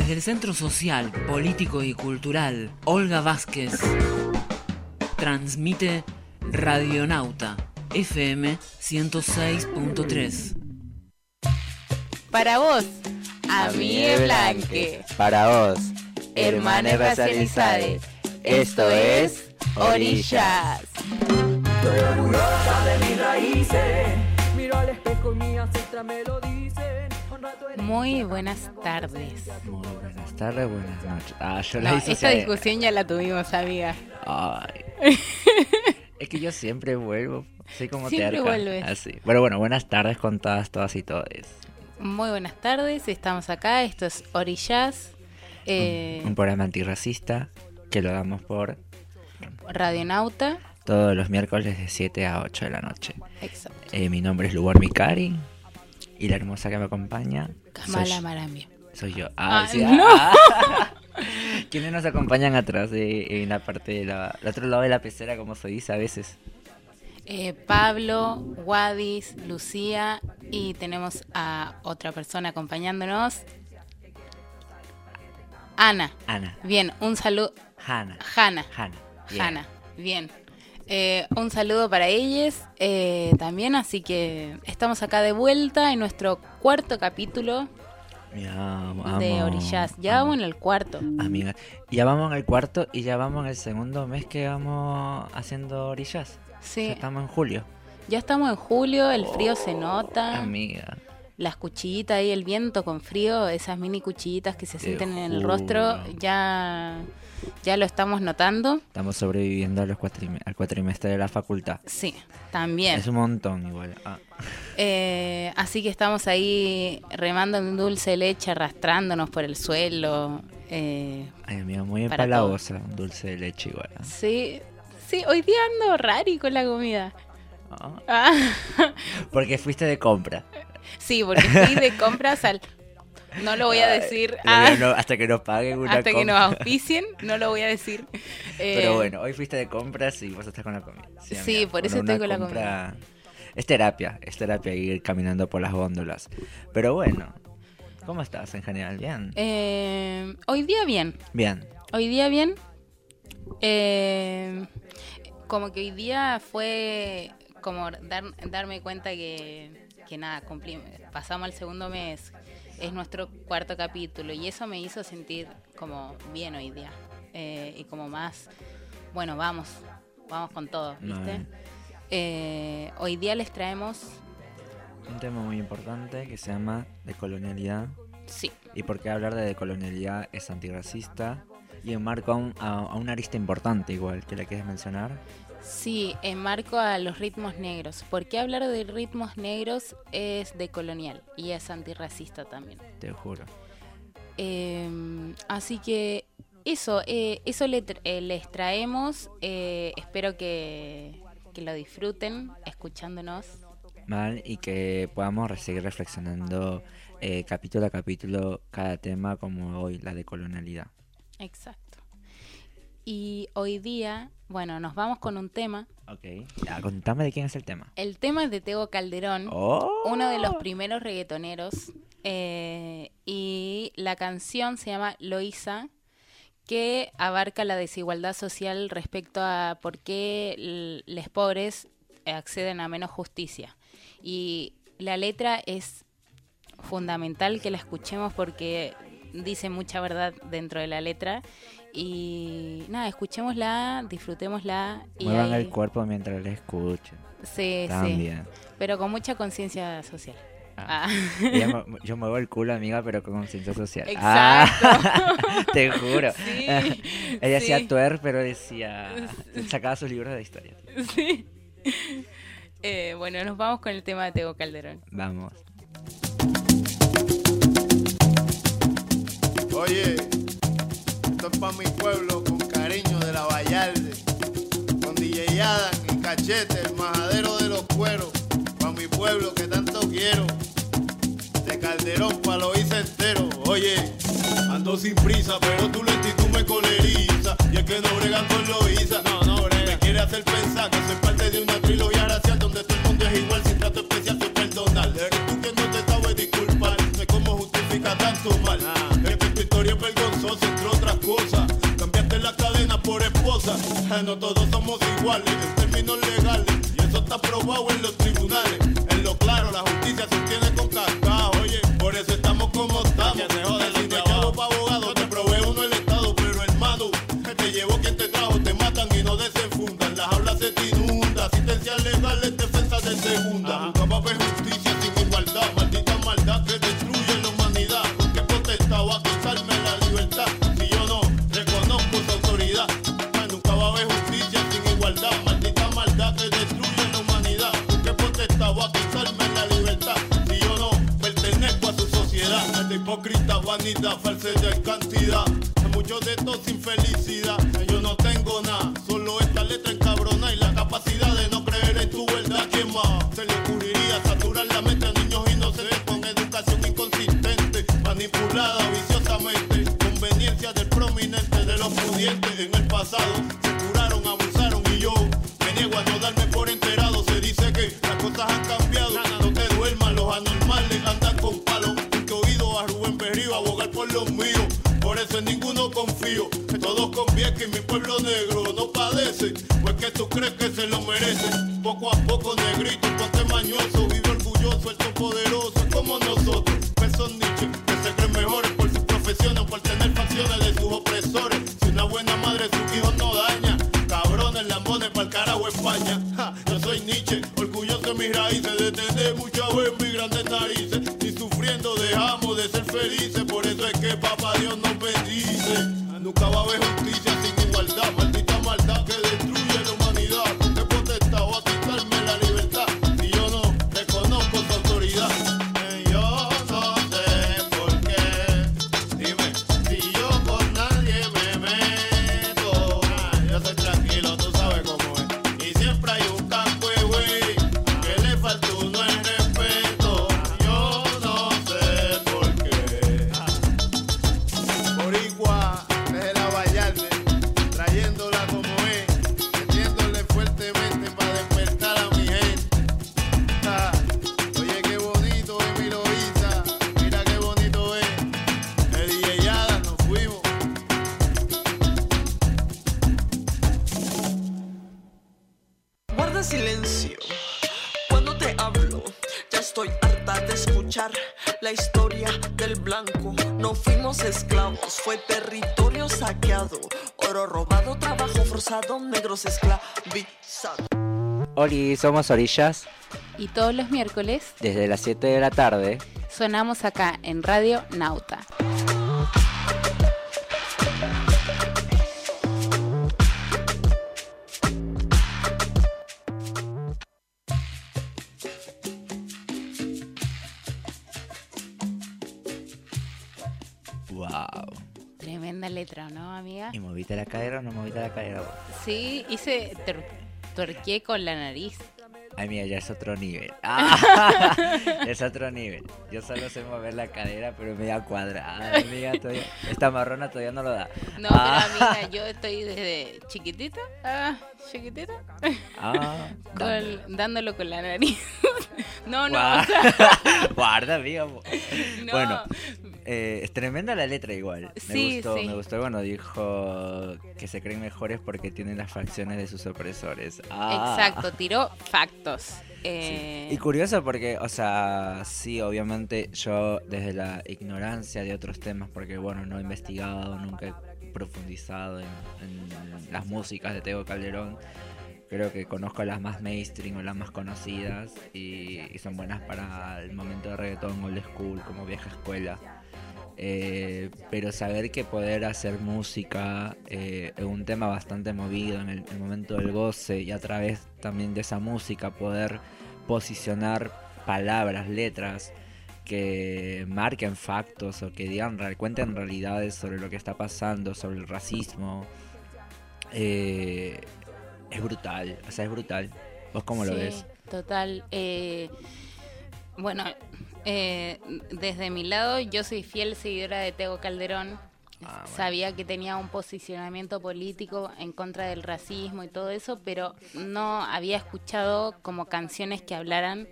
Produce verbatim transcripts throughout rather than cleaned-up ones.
Desde el Centro Social, Político y Cultural Olga Vázquez transmite Radionauta F M ciento seis punto tres. Para vos, amigue Blanque. Para vos, hermanes racializades. Esto es Orillas. Estoy orgullosa de mis raíces. Miro al espejo y mi ancestra me lo dice. Muy buenas tardes. Muy buenas tardes, buenas noches. Ah, yo No, la hice esta hacia- discusión ya la tuvimos, amiga. Ay. Es que yo siempre vuelvo. Soy como Siempre terca. vuelves. Así. Bueno, bueno, buenas tardes con todas, todas y todos. Muy buenas tardes, estamos acá, esto es Orillas, eh, Un, un programa antirracista que lo damos por Radionauta. todos los miércoles de siete a ocho de la noche. Exacto. Eh, mi nombre es Lubor Mikari y la hermosa que me acompaña Kamala soy, Marambio. soy yo. Ah, Ah, sí, no. ah. ¿Quiénes nos acompañan atrás de, en la parte de la, el otro lado de la pecera, como se dice a veces? Eh, Pablo, Wadis, Lucía y tenemos a otra persona acompañándonos. Ana. Ana. Bien, un saludo. Hanna. Hanna. Hanna. Bien. Hanna, bien. Eh, un saludo para ellos eh, también, así que estamos acá de vuelta en nuestro cuarto capítulo Ya, de vamos, Orillas. Ya vamos. vamos en el cuarto. Amiga, ya vamos en el cuarto y ya vamos en el segundo mes que vamos haciendo Orillas. Sí, Ya estamos en julio. ya estamos en julio, el frío se nota. Amiga. Las cuchillitas ahí, el viento con frío, esas mini cuchillitas que se Te sienten en el juro. rostro, ya, ya lo estamos notando. Estamos sobreviviendo a los cuatrime- al cuatrimestre de la facultad. Sí, también. Es un montón igual. Ah. Eh, así que estamos ahí remando en dulce de leche, arrastrándonos por el suelo. Eh, Ay, amiga, muy Para empalagosa. Un dulce de leche igual. ah. sí, sí, hoy día ando rari con la comida. Ah. Ah, Porque fuiste de compra. sí, porque fui de compras al... No lo voy a Ay, decir lo ah, que no- hasta que nos paguen una hasta que nos compra. auspicien, no lo voy a decir. Eh, Pero bueno, hoy fuiste de compras y vos estás con la comida. Sí, amiga, por eso una estoy con la compra- Es terapia, es terapia ir caminando por las góndolas. Pero bueno, ¿cómo estás en general? ¿Bien? eh, hoy día bien. Bien. Hoy día bien. Eh, como que hoy día fue como dar, darme cuenta que, que nada, cumplimos, pasamos al segundo mes, es nuestro cuarto capítulo y eso me hizo sentir como bien hoy día. Eh, y como más, bueno, vamos, vamos con todo, ¿viste? No, Eh, hoy día les traemos, Un tema muy importante que se llama decolonialidad. sí, Y por qué hablar de decolonialidad es antirracista. Y enmarca a, un, a, a una arista importante igual, que la quieres mencionar. sí, enmarco a los ritmos negros. ¿Por qué hablar de ritmos negros es decolonial y es antirracista también? Te juro. Eh, así que eso, eh, eso le tra- eh, les traemos. Eh, espero que, que lo disfruten escuchándonos. Mal, y que podamos re- seguir reflexionando eh, capítulo a capítulo cada tema, como hoy la decolonialidad. Exacto. Y hoy día, bueno, nos vamos con un tema. Ok. Ya, contame de quién es el tema. El tema es de Tego Calderón, Oh. uno de los primeros reggaetoneros. eh, y la canción se llama Loíza, que abarca la desigualdad social respecto a por qué l- los pobres acceden a menos justicia. Y la letra es fundamental que la escuchemos porque dice mucha verdad dentro de la letra. Y nada, escuchémosla, disfrutémosla. Y Muevan ahí- el cuerpo mientras le escuchen. Sí, sí, También. pero con mucha conciencia social. Ah. Ah. Ella mu- yo muevo el culo, amiga, pero con conciencia social. Exacto. Ah, te juro. Sí, Ella sí. hacía twerk, pero decía... Sacaba sus libros de historia. Sí. Eh, bueno, nos vamos con el tema de Tego Calderón. Vamos. Oye, esto es pa' mi pueblo con cariño de la Vallarde, con D J Adam y Cachete, el majadero de los cueros, pa' mi pueblo que tanto quiero, de Calderón pa' lo hice entero. Oye, ando sin prisa, pero tú lento y tú me colerizas, y el que no brega con lo hizo, no, no brega. Me quiere hacer pensar que soy parte de una trilogía racial donde todo el mundo es igual, sin trato especial, soy personal. Eres tú que no te sabes disculpar, no es como justifica tanto mal. Ah, esta es tu historia cosas. No todos somos iguales en términos legales, y eso está probado en los tribunales. En lo claro, la justicia se obtiene con cascado. Oye, por eso estamos como estamos. El chavo pa' abogado, te provee uno el Estado, pero hermano, te llevó quien te trajo, te matan y no desenfundan. Las aulas se te inunda, asistencia legal es defensa de segunda. Nunca va a haber justicia sin igualdad, maldita maldad que destruye la humanidad. ¿Con qué potestad va a quitarme la libertad si yo no reconozco su autoridad? Nunca va a haber justicia sin igualdad, maldita maldad que destruye la humanidad. ¿Con qué potestad va a quitarme la libertad si yo no pertenezco a su sociedad? Esta hipócrita vanidad, falsedad en cantidad, muchos de estos sin felicidad. Yo no tengo nada, solo esta letra encabrona y la capacidad de no creer en tu verdad. ¿Quién más se le ocurriría saturar la mente a niños inocentes con educación inconsistente, manipulada viciosamente? Conveniencia del prominente, de los pudientes. En el pasado se curaron, abusaron y yo me niego a no darme por enterado. Se dice que las cosas han cambiado, nana, no te duermas, los anormales andan con palos. Porque he oído a Rubén Berrío abogar por los míos, por eso en ninguno confío. Todos confían que mi pueblo negro no padece, pues que tú crees que se lo merece. Poco a poco, negrito, ponte mañoso, vive orgulloso, el poderoso como nosotros. Pesos Nietzsche, que se creen mejores por sus profesiones, por tener facciones de sus opresores. Si una buena madre sus hijos no daña, cabrones, lambones pa'l carajo España. Ja, yo soy Nietzsche, orgulloso de mis raíces, de tener mucha vez mis grandes narices. Y sufriendo dejamos de ser felices, por eso es que papá Dios nos bendice. Nunca va a haber justicia sin igualdad, maldita maldad que destruye la humanidad. ¿Con qué potestad va a quitarme la libertad si yo no reconozco su autoridad? Eh, yo no sé por qué, dime, si yo con nadie me meto. Ah, yo soy tranquilo, tú sabes cómo es. Y siempre hay un campo de güey que le falta uno el respeto. Yo no sé por qué. Boricua desde la Vallarde, trayéndola como es, metiéndole fuertemente para despertar a mi gente. Ah, oye, qué bonito es mi Loíza, mira qué bonito es. El D J Yada, nos fuimos. Guarda silencio cuando te hablo. Ya estoy harta de escuchar la historia del blanco. No fuimos esclavos, fue territorio saqueado. Oro robado, trabajo forzado, negros esclavizados. Oli, somos Orillas. Y todos los miércoles Desde las siete de la tarde. sonamos acá en Radio Nauta. Wow. Tremenda letra, ¿no, amiga? ¿Y moviste la cadera o no moviste la cadera vos? Sí, hice tuer- tuerqué con la nariz. Ay, mira, ya es otro nivel. Ah, es otro nivel. Yo solo sé mover la cadera, pero media cuadrada, amiga. Todavía, esta marrona todavía no lo da. No, Ah. pero amiga, yo estoy desde chiquitita, ah, chiquitita, Ah, dándole. con- dándolo con la nariz. No, no, Guarda, o sea, guarda, amiga. no. Bueno, eh, es tremenda la letra igual. Me Sí, gustó, sí. me gustó cuando dijo que se creen mejores porque tienen las facciones de sus opresores. Ah. Exacto, tiró factos. Sí. Eh, Y curioso porque, o sea, sí, obviamente yo desde la ignorancia de otros temas, porque bueno, no he investigado, nunca he profundizado en, en las músicas de Tego Calderón, creo que conozco las más mainstream o las más conocidas y, y son buenas para el momento de reggaetón, old school, como vieja escuela. Eh, pero saber que poder hacer música eh, es un tema bastante movido en el, el momento del goce, y a través también de esa música poder posicionar palabras, letras que marquen factos o que digan, real- cuenten realidades sobre lo que está pasando, sobre el racismo, eh, es brutal, o sea, es brutal. ¿Vos cómo lo sí, ves? Total. Eh, bueno, eh, desde mi lado, yo soy fiel seguidora de Tego Calderón. Ah, bueno. Sabía que tenía un posicionamiento político en contra del racismo y todo eso, pero no había escuchado como canciones que hablaran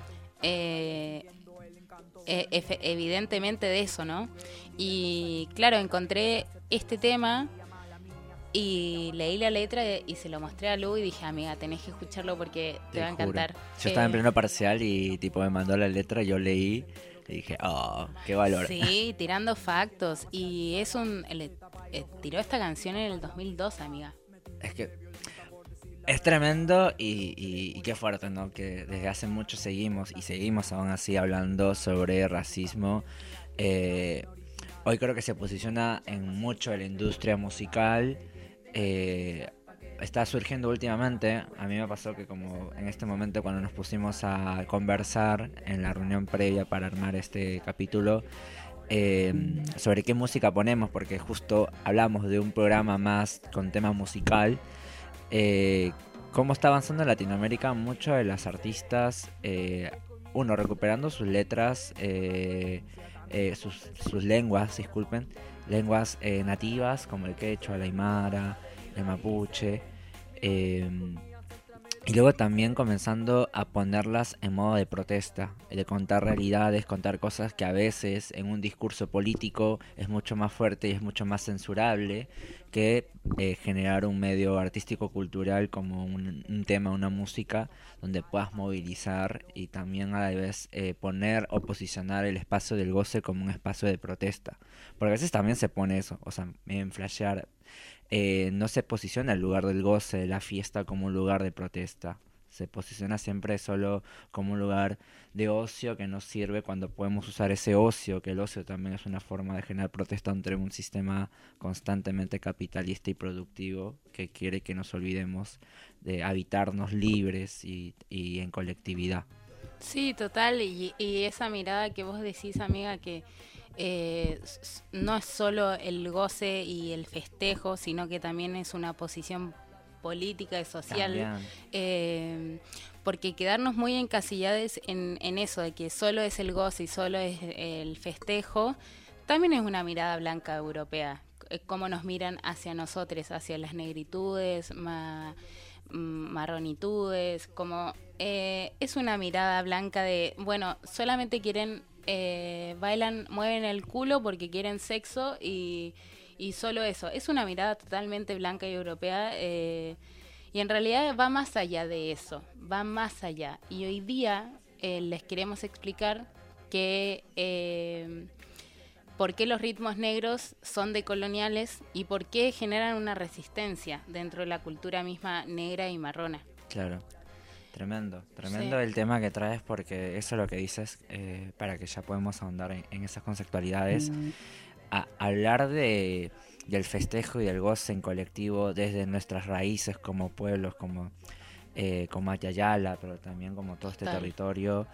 eh, eh, efe- evidentemente de eso, ¿no? Y claro, encontré este tema Y leí la letra y se lo mostré a Lu y dije, amiga, tenés que escucharlo porque te, Te va a juro. encantar. Yo estaba en Eh, pleno parcial y tipo me mandó la letra, yo leí y dije, oh, qué valor. Sí, tirando factos. Y es un... le- eh, tiró esta canción en el dos mil dos, amiga. Es que es tremendo y, y, y qué fuerte, ¿no? Que desde hace mucho seguimos y seguimos aún así hablando sobre racismo. Eh, hoy creo que se posiciona en mucho de la industria musical. Eh, está surgiendo últimamente. A mí me pasó que como en este momento cuando nos pusimos a conversar en la reunión previa para armar este capítulo, eh, sobre qué música ponemos, porque justo hablamos de un programa más con tema musical. Eh, cómo está avanzando en Latinoamérica muchos de las artistas, eh, uno, recuperando sus letras, eh, eh, sus, sus lenguas, disculpen, lenguas eh, nativas como el quechua, el aymara, el mapuche, eh, y luego también comenzando a ponerlas en modo de protesta, de contar realidades, contar cosas que a veces en un discurso político es mucho más fuerte y es mucho más censurable que eh, generar un medio artístico-cultural como un, un tema, una música, donde puedas movilizar y también a la vez eh, poner o posicionar el espacio del goce como un espacio de protesta. Porque a veces también se pone eso, o sea, en flashear. Eh, no se posiciona el lugar del goce, de la fiesta, como un lugar de protesta. Se posiciona siempre solo como un lugar de ocio que nos sirve cuando podemos usar ese ocio, que el ocio también es una forma de generar protesta entre un sistema constantemente capitalista y productivo que quiere que nos olvidemos de habitarnos libres y, y en colectividad. Sí, total. Y, y esa mirada que vos decís, amiga, que eh, s- no es solo el goce y el festejo, sino que también es una posición política y social. También. eh, porque quedarnos muy encasillados en, en eso, de que solo es el goce y solo es el festejo, también es una mirada blanca europea. eh, Cómo nos miran hacia nosotros, hacia las negritudes, ma- mm, marronitudes, como eh, es una mirada blanca de, bueno, solamente quieren, eh, bailan, mueven el culo porque quieren sexo y, y solo eso. Es una mirada totalmente blanca y europea eh, y en realidad va más allá de eso, va más allá. Y hoy día eh, les queremos explicar que... Eh, por qué los ritmos negros son decoloniales y por qué generan una resistencia dentro de la cultura misma negra y marrona. Claro, tremendo, tremendo Sí. el tema que traes porque eso es lo que dices, eh, para que ya podemos ahondar en, en esas conceptualidades. A, hablar de, del festejo y del goce en colectivo desde nuestras raíces como pueblos, como, eh, como Ayayala, pero también como todo este Total. territorio,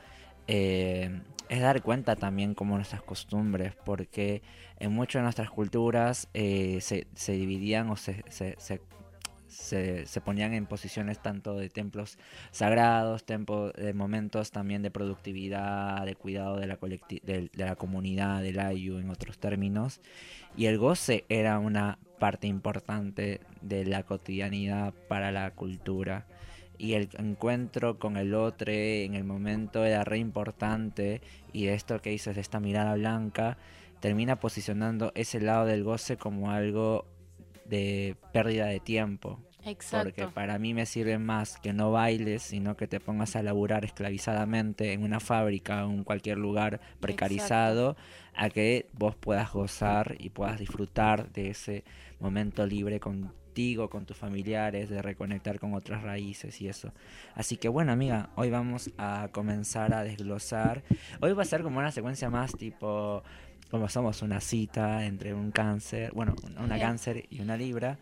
eh, es dar cuenta también como nuestras costumbres, porque en muchas de nuestras culturas eh, se, se dividían o se, se, se, se, se ponían en posiciones tanto de templos sagrados, tempo, de momentos también de productividad, de cuidado de la, colecti- de, de la comunidad, del ayu en otros términos, y el goce era una parte importante de la cotidianidad para la cultura. Y el encuentro con el otro en el momento era re importante, y de esto que dices, de esta mirada blanca, termina posicionando ese lado del goce como algo de pérdida de tiempo. Exacto. Porque para mí me sirve más que no bailes, sino que te pongas a laburar esclavizadamente en una fábrica o en cualquier lugar precarizado, a que vos puedas gozar y puedas disfrutar de ese momento libre contigo, con tus familiares, de reconectar con otras raíces y eso. Así que bueno, amiga, hoy vamos a comenzar a desglosar. Hoy va a ser como una secuencia más tipo, como somos una cita entre un cáncer, bueno, una Bien. cáncer y una libra.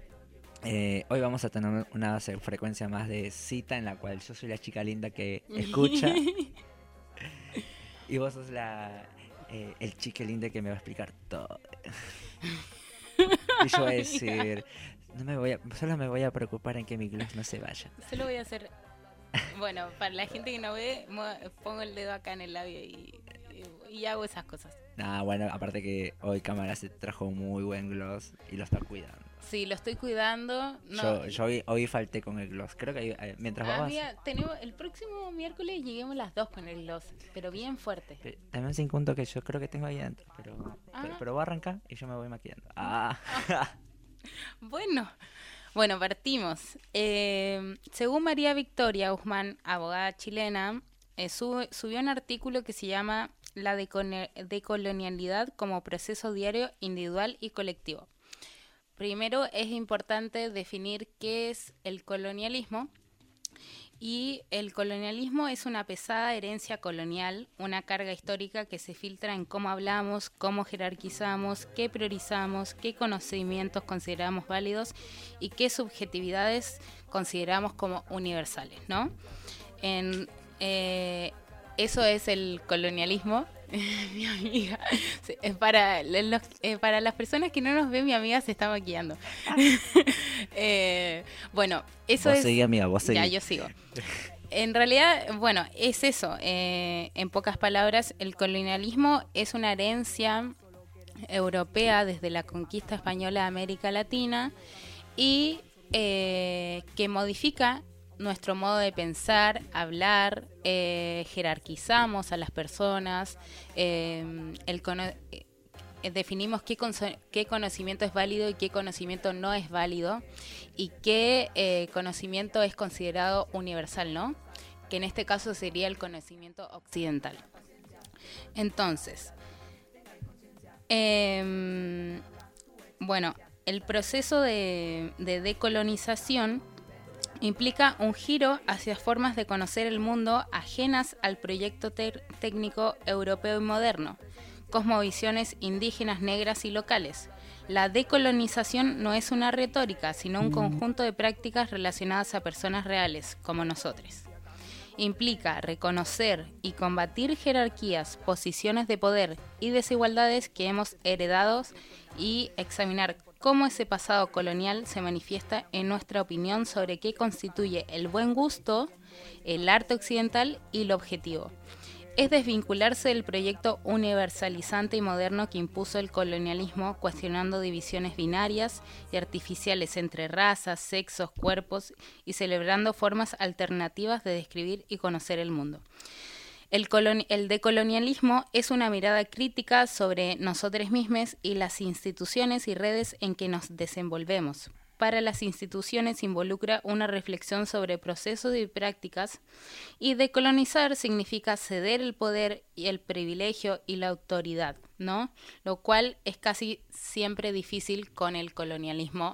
Eh, hoy vamos a tener una se- frecuencia más de cita en la cual yo soy la chica linda que escucha y vos sos la eh, el chique lindo que me va a explicar todo. Y yo voy a decir, no me voy a, solo me voy a preocupar en que mi gloss no se vaya. Solo voy a hacer... Bueno, para la gente que no ve, mo- pongo el dedo acá en el labio y, y, y hago esas cosas. Nah, bueno, aparte que hoy Cámara se trajo un muy buen gloss y lo está cuidando. Sí, lo estoy cuidando. No, Yo, yo hoy, hoy falté con el gloss. Creo que eh, mientras Ah, vos... mira, tenemos, el próximo miércoles lleguemos las dos con el gloss, pero bien fuerte. Pe- También sin punto que yo creo que tengo ahí adentro, pero, Ah. pero, pero voy a arrancar y yo me voy maquillando. Ah. Bueno, bueno, partimos. Eh, según María Victoria Guzmán, abogada chilena, eh, sub- subió un artículo que se llama La decone- decolonialidad como proceso diario, individual y colectivo. Primero es importante definir qué es el colonialismo. Y el colonialismo es una pesada herencia colonial, una carga histórica que se filtra en cómo hablamos, cómo jerarquizamos, qué priorizamos, qué conocimientos consideramos válidos y qué subjetividades consideramos como universales, ¿no? En, eh, eso es el colonialismo. Mi amiga, sí, es para, los, eh, para las personas que no nos ven, mi amiga se está maquillando. eh, bueno, eso vos es... seguí, amiga, vos seguí. Ya, yo sigo. En realidad, bueno, es eso. Eh, en pocas palabras, el colonialismo es una herencia europea desde la conquista española de América Latina y eh, que modifica nuestro modo de pensar, hablar, eh, jerarquizamos a las personas, eh, el cono- eh, definimos qué, conso- qué conocimiento es válido y qué conocimiento no es válido y qué eh, conocimiento es considerado universal, ¿no? Que en este caso sería el conocimiento occidental. Entonces, eh, bueno, el proceso de, de decolonización implica un giro hacia formas de conocer el mundo ajenas al proyecto te- técnico europeo y moderno, cosmovisiones indígenas, negras y locales. La decolonización no es una retórica, sino un conjunto de prácticas relacionadas a personas reales, como nosotros. Implica reconocer y combatir jerarquías, posiciones de poder y desigualdades que hemos heredado y examinar cómo ese pasado colonial se manifiesta en nuestra opinión sobre qué constituye el buen gusto, el arte occidental y lo objetivo. Es desvincularse del proyecto universalizante y moderno que impuso el colonialismo, cuestionando divisiones binarias y artificiales entre razas, sexos, cuerpos y celebrando formas alternativas de describir y conocer el mundo. El, colon- el decolonialismo es una mirada crítica sobre nosotros mismos y las instituciones y redes en que nos desenvolvemos. Para las instituciones involucra una reflexión sobre procesos y prácticas, y decolonizar significa ceder el poder y el privilegio y la autoridad, ¿no? Lo cual es casi siempre difícil con el colonialismo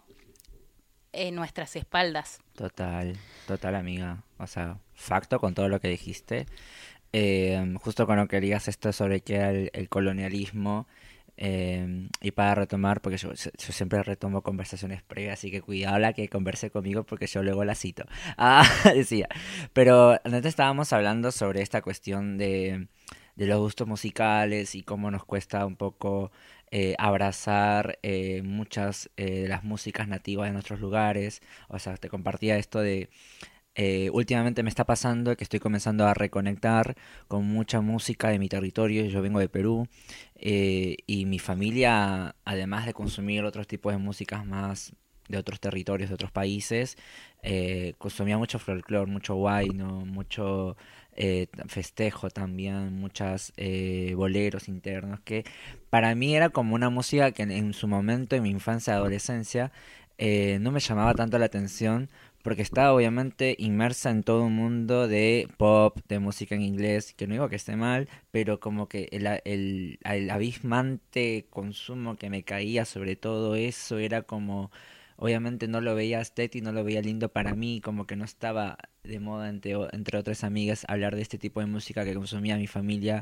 en nuestras espaldas. Total, total, amiga. O sea, facto con todo lo que dijiste. Eh, justo cuando querías esto sobre qué era el, el colonialismo, eh, y para retomar, porque yo, yo siempre retomo conversaciones previas, así que cuidado la que converse conmigo porque yo luego la cito. Ah, decía. Pero antes estábamos hablando sobre esta cuestión de, de los gustos musicales y cómo nos cuesta un poco eh, abrazar eh, muchas eh, de las músicas nativas de nuestros lugares. O sea, te compartía esto de... Eh, últimamente me está pasando que estoy comenzando a reconectar con mucha música de mi territorio. Yo vengo de Perú, eh, y mi familia, además de consumir otros tipos de músicas más de otros territorios, de otros países, eh, consumía mucho folclore, mucho huayno, mucho eh, festejo también, muchas eh, boleros internos, que para mí era como una música que en, en su momento, en mi infancia y adolescencia, eh, no me llamaba tanto la atención, porque estaba obviamente inmersa en todo un mundo de pop, de música en inglés, que no digo que esté mal, pero como que el, el, el abismante consumo que me caía sobre todo eso era como, obviamente no lo veía estético, no lo veía lindo para mí, como que no estaba de moda entre, entre otras amigas hablar de este tipo de música que consumía mi familia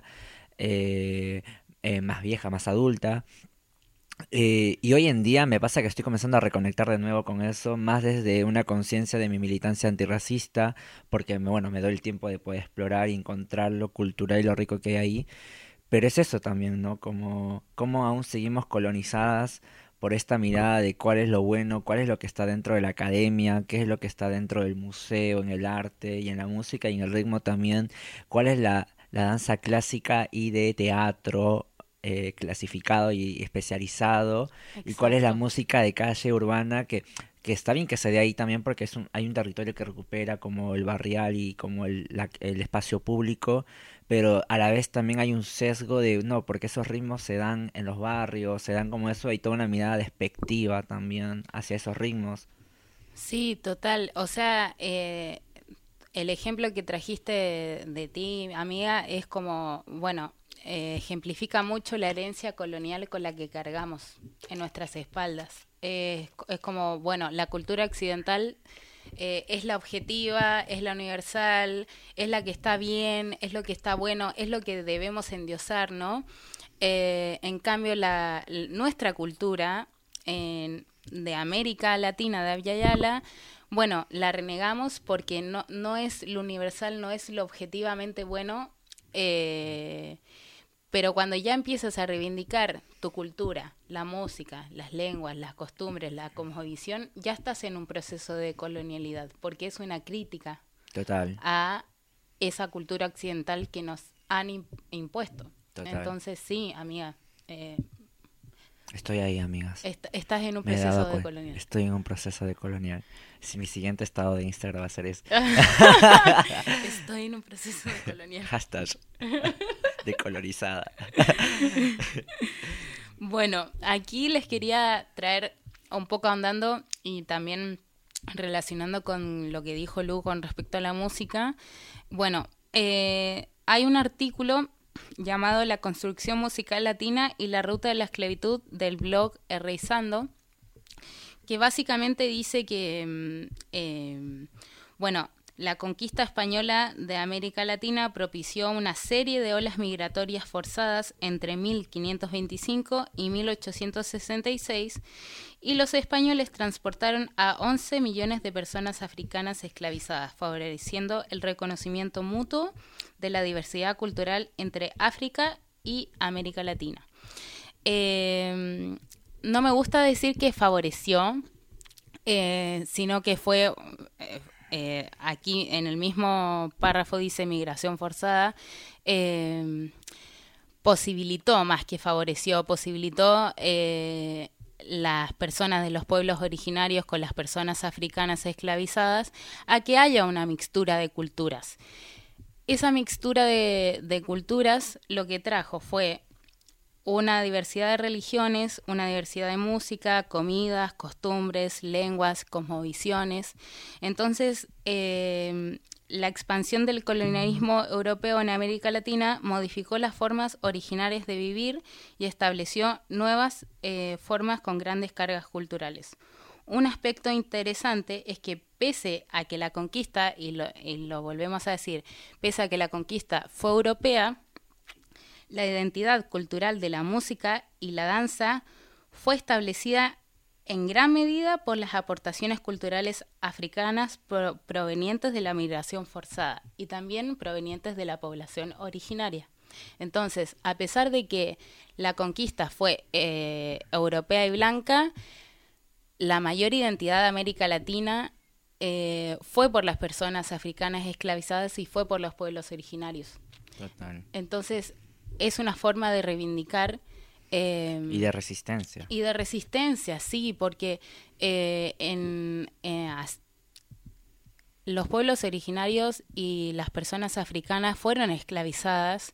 eh, eh, más vieja, más adulta. Eh, y hoy en día me pasa que estoy comenzando a reconectar de nuevo con eso, más desde una conciencia de mi militancia antirracista, porque me, bueno, me doy el tiempo de poder explorar y encontrar lo cultural y lo rico que hay ahí. Pero es eso también, ¿no? Como, como aún seguimos colonizadas por esta mirada de cuál es lo bueno, cuál es lo que está dentro de la academia, qué es lo que está dentro del museo, en el arte y en la música y en el ritmo también, cuál es la, la danza clásica y de teatro eh, clasificado y especializado, y cuál es la Exacto. música de calle urbana que que está bien que se dé ahí también porque es un, hay un territorio que recupera como el barrial y como el, la- el espacio público, pero a la vez también hay un sesgo de, no, porque esos ritmos se dan en los barrios, se dan como eso, hay toda una mirada despectiva también hacia esos ritmos. Sí, total. O sea, eh, el ejemplo que trajiste de, de ti, amiga, es como, bueno, eh, ejemplifica mucho la herencia colonial con la que cargamos en nuestras espaldas. Eh, es, es como, bueno, la cultura occidental eh, es la objetiva, es la universal, es la que está bien, es lo que está bueno, es lo que debemos endiosar, ¿no? Eh, en cambio, la, l- nuestra cultura en- de América Latina, de Abya Yala, bueno, la renegamos porque no, no es lo universal, no es lo objetivamente bueno, eh, pero cuando ya empiezas a reivindicar tu cultura, la música, las lenguas, las costumbres, la cosmovisión, ya estás en un proceso de colonialidad, porque es una crítica Total, a esa cultura occidental que nos han im- impuesto. total. Entonces, sí, amiga, eh, Estoy ahí, amigas. est- estás en un Me he proceso dado de cuen- colonial. Estoy en un proceso de colonial. Si mi siguiente estado de Instagram va a ser eso. Estoy en un proceso de colonial. Hashtag decolorizada. Bueno, aquí les quería traer un poco ahondando y también relacionando con lo que dijo Lu con respecto a la música. Bueno, eh, hay un artículo llamado La construcción musical latina y la ruta de la esclavitud del blog Erreizando, que básicamente dice que, mm, eh, bueno, la conquista española de América Latina propició una serie de olas migratorias forzadas entre mil quinientos veinticinco y mil ochocientos sesenta y seis, y los españoles transportaron a once millones de personas africanas esclavizadas, favoreciendo el reconocimiento mutuo de la diversidad cultural entre África y América Latina. Eh, no me gusta decir que favoreció, eh, sino que fue, eh, eh, aquí en el mismo párrafo dice migración forzada, eh, posibilitó más que favoreció, posibilitó eh, las personas de los pueblos originarios con las personas africanas esclavizadas a que haya una mixtura de culturas. Esa mixtura de, de culturas lo que trajo fue una diversidad de religiones, una diversidad de música, comidas, costumbres, lenguas, cosmovisiones. Entonces, eh, la expansión del colonialismo europeo en América Latina modificó las formas originarias de vivir y estableció nuevas eh, formas con grandes cargas culturales. Un aspecto interesante es que pese a que la conquista, y lo, y lo volvemos a decir, pese a que la conquista fue europea, la identidad cultural de la música y la danza fue establecida en gran medida por las aportaciones culturales africanas pro- provenientes de la migración forzada y también provenientes de la población originaria. Entonces, a pesar de que la conquista fue eh, europea y blanca, la mayor identidad de América Latina eh, fue por las personas africanas esclavizadas y fue por los pueblos originarios. Total. Entonces, es una forma de reivindicar eh, Y de resistencia. y de resistencia, sí, porque eh, en, en as- los pueblos originarios y las personas africanas fueron esclavizadas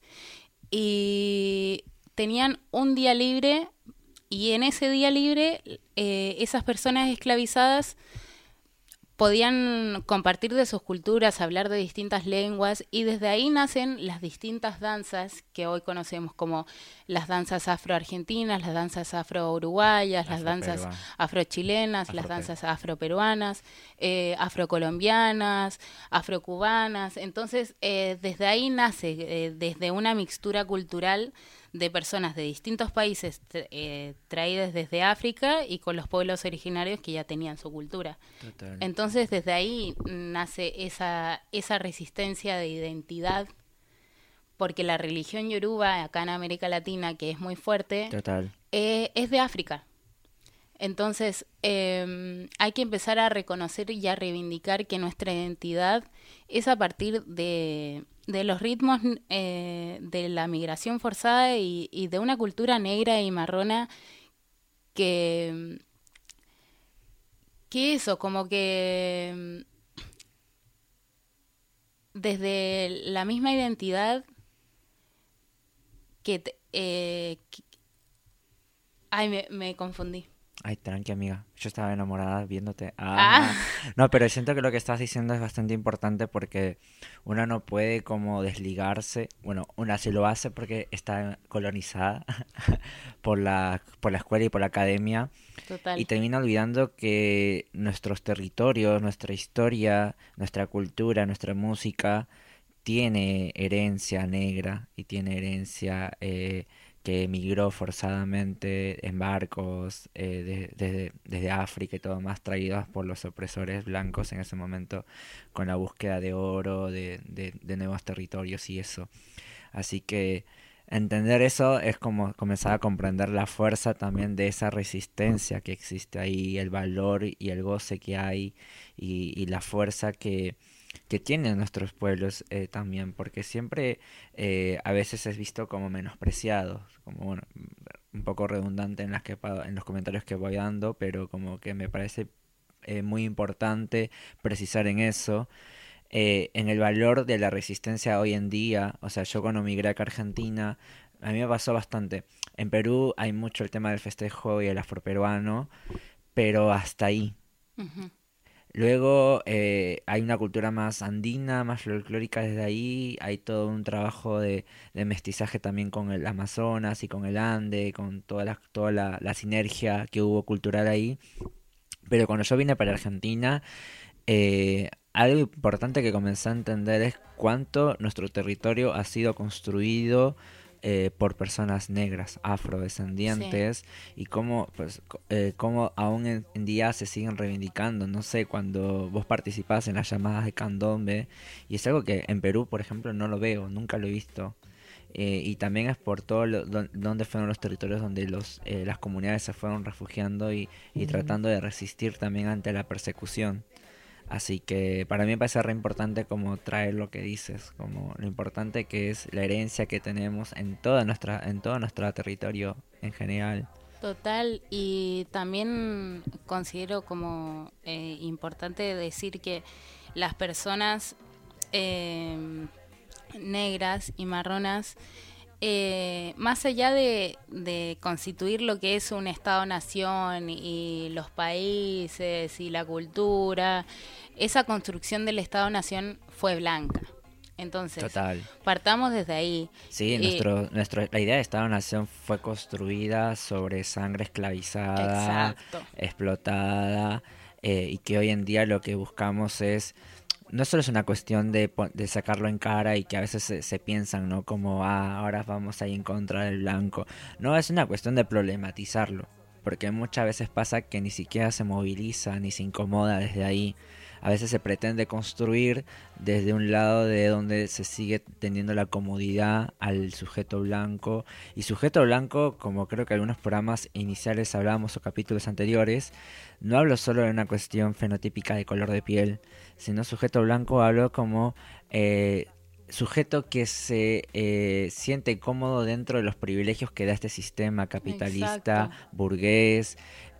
y tenían un día libre, y en ese día libre eh, esas personas esclavizadas podían compartir de sus culturas, hablar de distintas lenguas, y desde ahí nacen las distintas danzas que hoy conocemos como las danzas afro-argentinas, las danzas afro-uruguayas, las danzas Afroperuanas. afro-chilenas, las Afrope- danzas afro-peruanas, eh, afro-colombianas, afro-cubanas. Entonces, eh, desde ahí nace, eh, desde una mixtura cultural de personas de distintos países tra- eh, traídas desde África y con los pueblos originarios que ya tenían su cultura. Total. Entonces, desde ahí nace esa, esa resistencia de identidad, porque la religión yoruba acá en América Latina, que es muy fuerte, Total. eh, es de África. Entonces, eh, hay que empezar a reconocer y a reivindicar que nuestra identidad es a partir de, de los ritmos eh, de la migración forzada y, y de una cultura negra y marrona que, que eso, como que mm, desde la misma identidad que... te- eh, que- ay, me, me confundí. Ay, tranqui, amiga. Yo estaba enamorada viéndote. Ah. No, pero siento que lo que estás diciendo es bastante importante porque uno no puede como desligarse. Bueno, una sí lo hace porque está colonizada por la, por la escuela y por la academia. Y Total. termina olvidando que nuestros territorios, nuestra historia, nuestra cultura, nuestra música tiene herencia negra y tiene herencia eh, que emigró forzadamente en barcos eh, de- desde, desde África y todo más, traídos por los opresores blancos en ese momento, con la búsqueda de oro, de, de, de nuevos territorios y eso. Así que entender eso es como comenzar a comprender la fuerza también de esa resistencia que existe ahí, el valor y el goce que hay y, y la fuerza que, que tienen nuestros pueblos eh, también, porque siempre eh, a veces es visto como menospreciado, como bueno, un poco redundante en las que pa- en los comentarios que voy dando, pero como que me parece eh, muy importante precisar en eso, eh, en el valor de la resistencia hoy en día. O sea, yo cuando migré acá a Argentina, a mí me pasó bastante. En Perú hay mucho el tema del festejo y el afroperuano, pero hasta ahí. Ujú. Luego eh, hay una cultura más andina, más folclórica desde ahí, hay todo un trabajo de, de mestizaje también con el Amazonas y con el Ande, con toda la, toda la, la sinergia que hubo cultural ahí. Pero cuando yo vine para Argentina, eh, algo importante que comencé a entender es cuánto nuestro territorio ha sido construido eh, por personas negras, Sí, afrodescendientes, y cómo, pues, co- eh, cómo aún en, en día se siguen reivindicando. No sé, cuando vos participás en las llamadas de candombe, y es algo que en Perú, por ejemplo, no lo veo, nunca lo he visto. Eh, y también es por todo lo, don- donde fueron los territorios donde los, eh, las comunidades se fueron refugiando y, y tratando de resistir también ante la persecución. Así que para mí me parece re importante como traer lo que dices, como lo importante que es la herencia que tenemos en toda nuestra, en todo nuestro territorio en general. total. Y también considero como eh, importante decir que las personas eh, negras y marronas, eh, más allá de, de constituir lo que es un Estado-nación y los países y la cultura, esa construcción del Estado-nación fue blanca. Entonces, Total. partamos desde ahí. Sí, Eh, nuestro, nuestro, la idea de Estado-Nación fue construida sobre sangre esclavizada, exacto. explotada, eh, y que hoy en día lo que buscamos es, no solo es una cuestión de, po- de sacarlo en cara y que a veces se, se piensan, ¿no? Como, ah, ahora vamos a ir en contra del blanco. No, es una cuestión de problematizarlo, porque muchas veces pasa que ni siquiera se moviliza ni se incomoda desde ahí. A veces se pretende construir desde un lado de donde se sigue teniendo la comodidad al sujeto blanco. Y sujeto blanco, como creo que algunos programas iniciales hablábamos o capítulos anteriores, no hablo solo de una cuestión fenotípica de color de piel, sino sujeto blanco hablo como eh, sujeto que se eh, siente cómodo dentro de los privilegios que da este sistema capitalista, Exacto. burgués,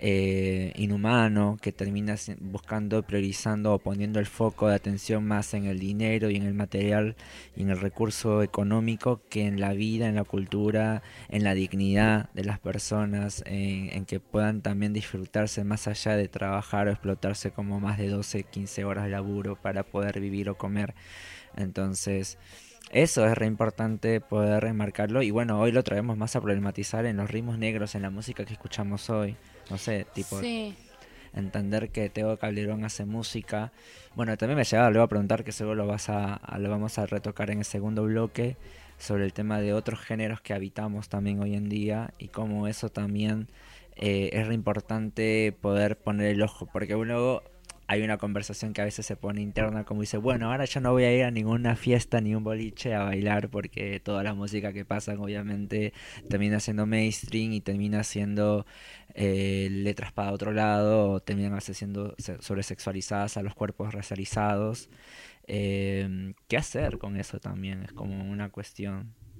eh, inhumano, que termina si- buscando, priorizando o poniendo el foco de atención más en el dinero y en el material y en el recurso económico que en la vida, en la cultura, en la dignidad de las personas, en, en que puedan también disfrutarse más allá de trabajar o explotarse como más de doce quince horas de laburo para poder vivir o comer. Entonces, eso es re importante poder remarcarlo. Y bueno, hoy lo traemos más a problematizar en los ritmos negros, en la música que escuchamos hoy. No sé, tipo, Sí, entender que Tego Calderón hace música. Bueno, también me llegaba luego a preguntar, que seguro lo, vas a, a- lo vamos a retocar en el segundo bloque, sobre el tema de otros géneros que habitamos también hoy en día y cómo eso también eh, es re importante poder poner el ojo, porque luego hay una conversación que a veces se pone interna, como dice, bueno, ahora ya no voy a ir a ninguna fiesta ni un boliche a bailar porque toda la música que pasan obviamente termina siendo mainstream y termina siendo eh, letras para otro lado, o terminan a veces siendo se- sobresexualizadas a los cuerpos racializados. Eh, ¿qué hacer con eso también? Es como una cuestión.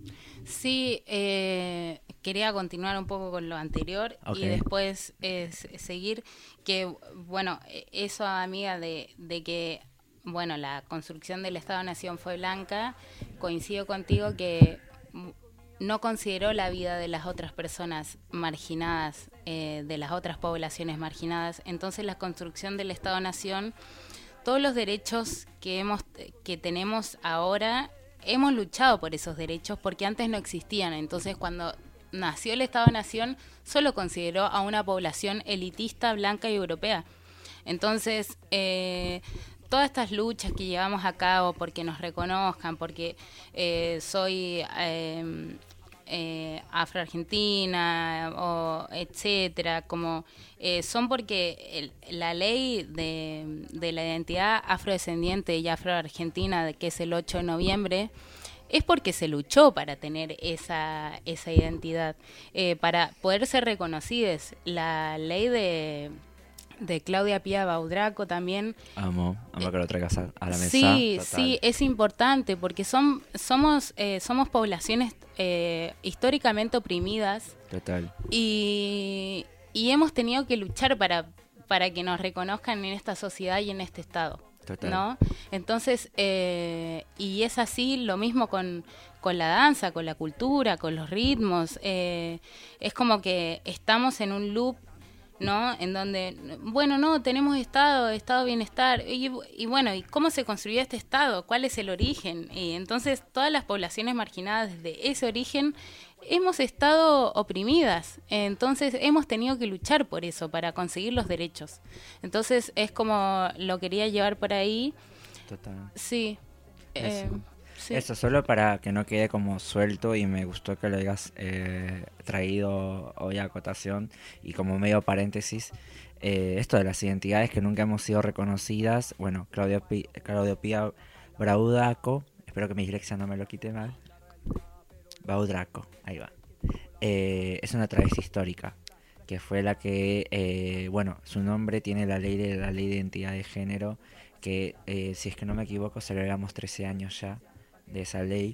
Sí, eh, quería continuar un poco con lo anterior Okay. y después eh, s- seguir que, bueno, eh, eso, amiga, de, de que, bueno, la construcción del Estado-Nación fue blanca, coincido contigo que mm, no consideró la vida de las otras personas marginadas, eh, de las otras poblaciones marginadas. Entonces la construcción del Estado-Nación, todos los derechos que hemos que tenemos ahora, hemos luchado por esos derechos porque antes no existían. Entonces, cuando nació el Estado-Nación, solo consideró a una población elitista, blanca y europea. Entonces, eh, todas estas luchas que llevamos a cabo porque nos reconozcan, porque eh, soy eh, eh, afroargentina o etcétera, como eh, son porque el, la ley de, de la identidad afrodescendiente y afroargentina, de que es el ocho de noviembre, es porque se luchó para tener esa, esa identidad, eh, para poder ser reconocidos. La ley de, de Claudia Pía Baudraco también. Amo, amo que lo traigas a, a la mesa. Sí, Total. sí, es importante porque son, somos, eh, somos poblaciones eh, históricamente oprimidas Total. y, y hemos tenido que luchar para, para que nos reconozcan en esta sociedad y en este estado. Total. ¿No? Entonces, eh, y es así lo mismo con, con la danza, con la cultura, con los ritmos. Eh, es como que estamos en un loop, ¿no? En donde, bueno, no, tenemos estado, estado de bienestar. Y, y bueno, ¿y cómo se construyó este estado? ¿Cuál es el origen? Y entonces, todas las poblaciones marginadas desde ese origen hemos estado oprimidas, entonces hemos tenido que luchar por eso, para conseguir los derechos. Entonces es como lo quería llevar por ahí. Total. Sí. Eh, Eso. sí. Eso, solo para que no quede como suelto, y me gustó que lo hayas eh, traído hoy a acotación y como medio paréntesis, eh, esto de las identidades que nunca hemos sido reconocidas. Bueno, Claudio, Pi- Claudio Pía Braudaco, espero que mi dislexia no me lo quite mal. Baudraco, ahí va. Eh, es una travesti histórica, que fue la que, eh, bueno, su nombre tiene la ley de la ley de identidad de género, que eh, si es que no me equivoco celebramos trece años ya de esa ley.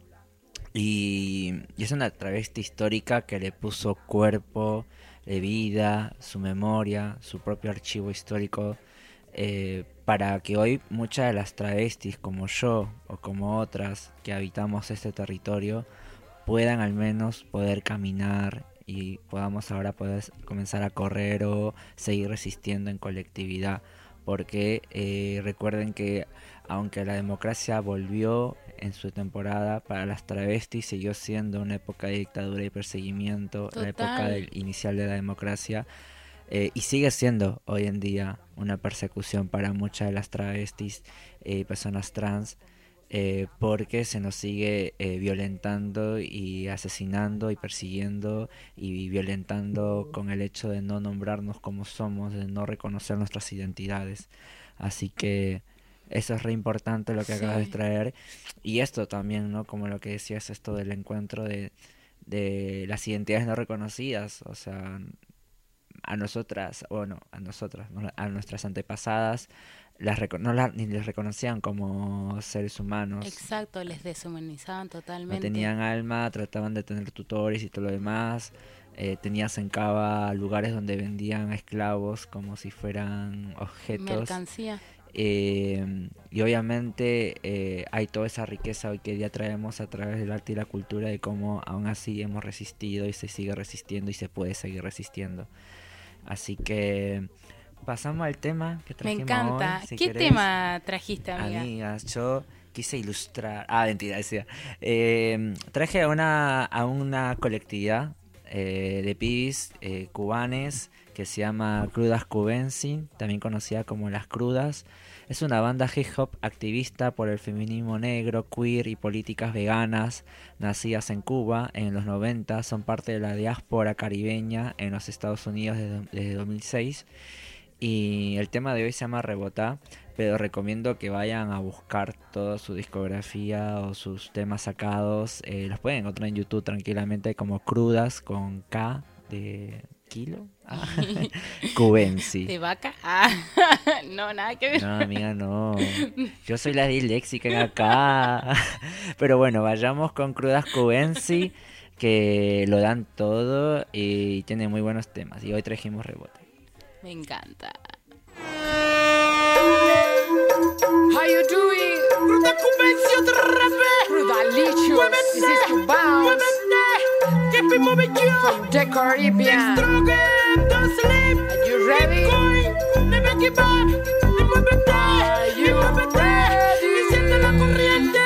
Y, y es una travesti histórica que le puso cuerpo, de vida, su memoria, su propio archivo histórico, eh, para que hoy muchas de las travestis como yo o como otras que habitamos este territorio puedan al menos poder caminar y podamos ahora poder comenzar a correr o seguir resistiendo en colectividad. Porque eh, recuerden que aunque la democracia volvió en su temporada, para las travestis siguió siendo una época de dictadura y perseguimiento, Total. la época del inicial de la democracia, eh, y sigue siendo hoy en día una persecución para muchas de las travestis y eh, personas trans, eh, porque se nos sigue eh, violentando y asesinando y persiguiendo y violentando con el hecho de no nombrarnos como somos, de no reconocer nuestras identidades. Así que eso es re importante lo que Sí. acabas de traer. Y esto también, ¿no? Como lo que decías, esto del encuentro de, de las identidades no reconocidas. O sea, a nosotras, bueno, a nosotras, ¿no? A nuestras antepasadas, las reco- no la- ni les reconocían como seres humanos. Exacto, les deshumanizaban No totalmente. tenían alma, trataban de tener tutores y todo lo demás. Eh, tenías en Cava lugares donde vendían esclavos como si fueran objetos. Mercancía. Eh, y obviamente eh, hay toda esa riqueza hoy que día traemos a través del arte y la cultura, de cómo aún así hemos resistido y se sigue resistiendo y se puede seguir resistiendo. Así que pasamos al tema que Me trajimos encanta. hoy, si ¿Qué querés. tema trajiste, amiga? Amigas, yo quise ilustrar. Ah, mentira, decía. Eh, traje a una, a una colectividad eh, de pibis eh, cubanes que se llama Crudas Cubensin, también conocida como Las Crudas. Es una banda hip hop activista por el feminismo negro, queer y políticas veganas, nacidas en Cuba en los noventa. Son parte de la diáspora caribeña en los Estados Unidos desde, desde dos mil seis. Y el tema de hoy se llama Rebotá, pero recomiendo que vayan a buscar toda su discografía o sus temas sacados. Eh, los pueden encontrar en YouTube tranquilamente como Crudas con K de kilo. Ah, Cubensi. ¿De vaca? Ah, no, nada que ver. No, amiga, no. Yo soy la disléxica en acá. Pero bueno, vayamos con Crudas Cubensi, que lo dan todo y tiene muy buenos temas. Y hoy trajimos Rebota. Me encanta. How you doing? Cruda Cubensi otra vez. Crudalicious. This is to bounce. Keep it moving you. From the Caribbean. Don't sleep. Are you ready? Never give up. Are you ready? Siente la corriente.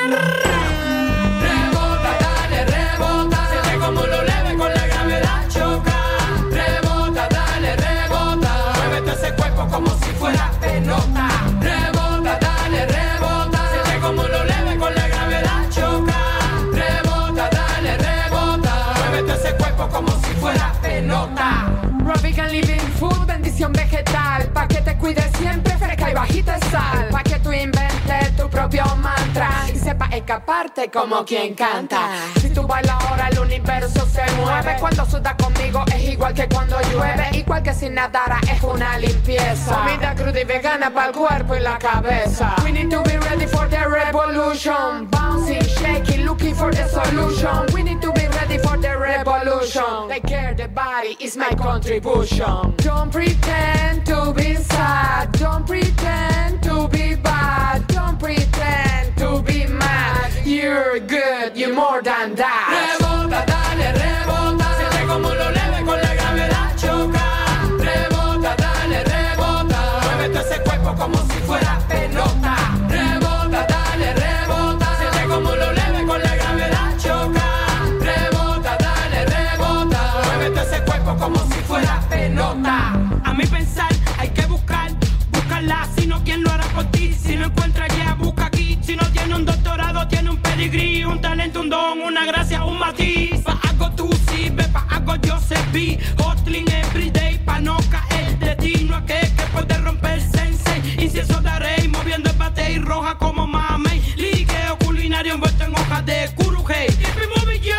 Rebota, dale, rebota. Siente como lo leve con la gravedad choca. Rebota, dale, rebota. Muévete ese cuerpo como si fuera pelota. Rebota, dale, rebota. Siente como lo leve con la gravedad choca. Rebota, dale, rebota. Muévete ese cuerpo como si fuera pelota. Vegan living food, bendición vegetal. Pa' que te cuides siempre, fresca y bajita de sal. Pa' que tú inventes tu propio mantra y sepas escaparte como quien canta. Si tú bailas ahora el universo se mueve. Cuando sudas conmigo es igual que cuando llueve. Igual que si nadara es una limpieza. Comida cruda y vegana para el cuerpo y la cabeza. We need to be ready for the revolution. Bouncing, shaking, looking for the solution. We need to be ready for the revolution. Take care the body is my contribution. Don't pretend to be sad. Don't pretend to be bad. Don't pretend to be mad. You're good, you're more than that. Rebota, dale, rebota. Siente como lo leve con la gravedad choca. Rebota, dale, rebota. Muévete ese cuerpo como si fuera pelota. Rebota, dale, rebota. Siente como lo leve con la gravedad choca. Rebota, dale, rebota. Muévete ese cuerpo como si fuera pelota. A mi pensar hay que buscar, buscarla, si no quién lo hará por ti. Si no encuentra ya, busca aquí. Si no tiene un doctorado, tiene un pedigrí, un talento, un don, una gracia, un matiz. Pa' algo tú sirves, pa' algo yo serví. Hustling everyday, pa' no caer de ti. No aquel que puede romper sensei. Incienso de rey, moviendo el bate y roja como mamey. Ligueo culinario envuelto en hojas de curujey. Keep it moving, yo.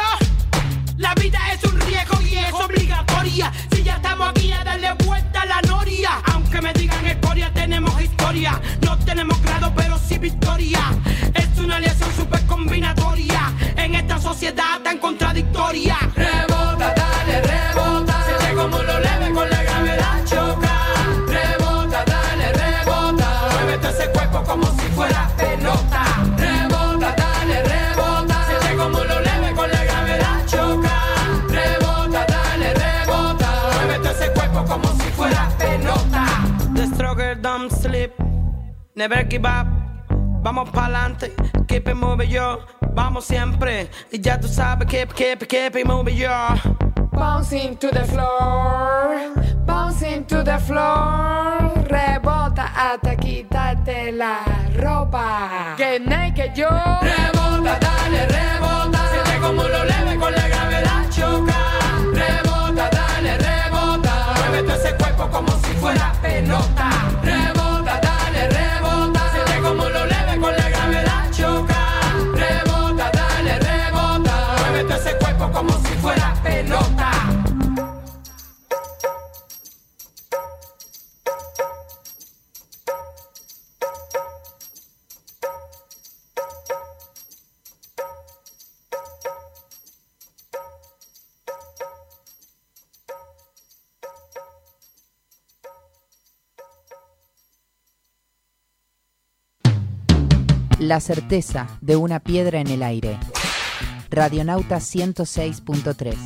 La vida es un riesgo y es obligatoria. Si ya estamos aquí a darle vuelta a la noria. Aunque me digan escoria, tenemos historia. No tenemos grado, pero sí victoria. Es una aliación super combinatoria en esta sociedad tan contradictoria. Rebota, dale, rebota. Siente como lo leve con la gravedad choca. Rebota, dale, rebota. Muévete ese cuerpo como si fuera pelota. Rebota, dale, rebota. Siente como lo leve con la gravedad choca. Rebota, dale, rebota. Muévete ese cuerpo como si fuera pelota. The stronger don't sleep. Never give up. Vamos pa'lante. Keep it moving, yo. Vamos siempre. Y ya tú sabes, keep, keep, keep it moving, yo. Bouncing to the floor. Bouncing to the floor. Rebota hasta quitarte la ropa. Get naked, yo. Rebota, dale, rebota. Siente como lo leve con la gravedad choca. Rebota, dale, rebota. Muévete ese cuerpo como si fuera pelota. Rebota, dale, rebota. Siente como lo leve con la gravedad choca. Rebota, dale, rebota. Muévete ese cuerpo como si fuera pelota. La certeza de una piedra en el aire. Radionauta ciento seis punto tres.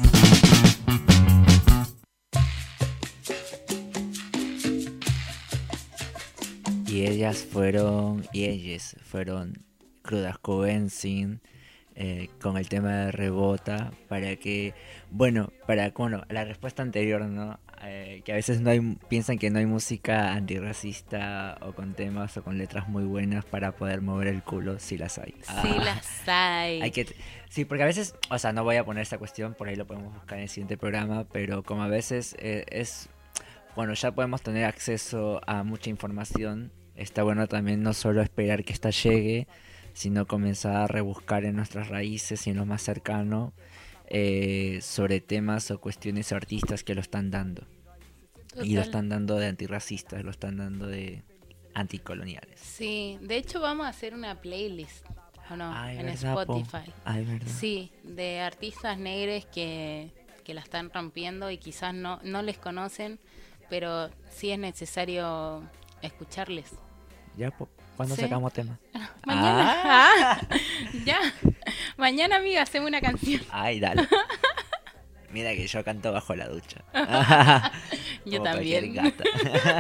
Y ellas fueron, y ellas fueron Crudas Cubensi, eh, con el tema de Rebota, para que, bueno, para, bueno, la respuesta anterior, ¿no? Eh, que a veces no hay, piensan que no hay música antirracista o con temas o con letras muy buenas para poder mover el culo, sí las hay. Sí Ah, las hay. hay que, sí, porque a veces, o sea, no voy a poner esta cuestión, por ahí lo podemos buscar en el siguiente programa, pero como a veces eh, es, bueno, ya podemos tener acceso a mucha información, está bueno también no solo esperar que esta llegue, sino comenzar a rebuscar en nuestras raíces y en lo más cercano. eh, sobre temas o cuestiones o artistas que lo están dando. Total. Y lo están dando de antirracistas, lo están dando de anticoloniales. Sí, de hecho vamos a hacer una playlist, ¿o no? Ay, en ¿verdad, po? Spotify. Ay, ¿verdad? Sí, de artistas negros que, que la están rompiendo y quizás no, no les conocen, pero sí es necesario escucharles. Ya, po, ¿cuándo Sí. sacamos tema? Mañana, Ah. ah, ya, mañana amiga hacemos una canción. Ay, dale. Mira que yo canto bajo la ducha. Yo Como también. cualquier gata.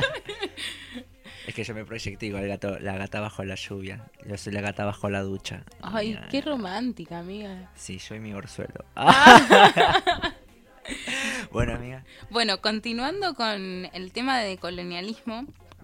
Es que yo me proyecté igual el gato, la gata bajo la lluvia. Yo soy la gata bajo la ducha. Ay, Mira. qué romántica, amiga. Sí, yo y mi orzuelo. Ah. Bueno, amiga. Bueno, continuando con el tema de colonialismo,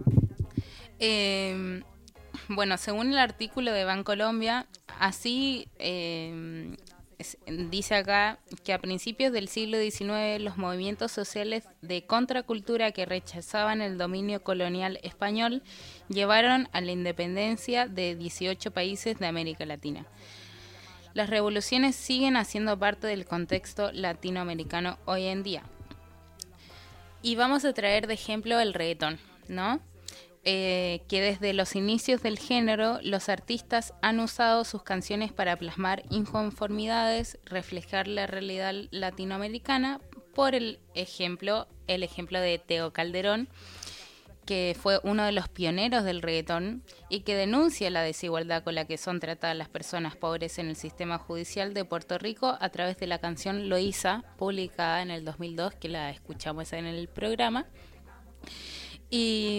eh, bueno, según el artículo de Bancolombia, así eh, es- dice acá que a principios del siglo diecinueve los movimientos sociales de contracultura que rechazaban el dominio colonial español llevaron a la independencia de dieciocho países de América Latina. Las revoluciones siguen haciendo parte del contexto latinoamericano hoy en día. Y vamos a traer de ejemplo el reggaetón, ¿no? Eh, que desde los inicios del género, los artistas han usado sus canciones para plasmar inconformidades, reflejar la realidad latinoamericana, por el ejemplo, el ejemplo de Tego Calderón, que fue uno de los pioneros del reggaetón y que denuncia la desigualdad con la que son tratadas las personas pobres en el sistema judicial de Puerto Rico a través de la canción Loíza, publicada en el dos mil dos, que la escuchamos en el programa. Y,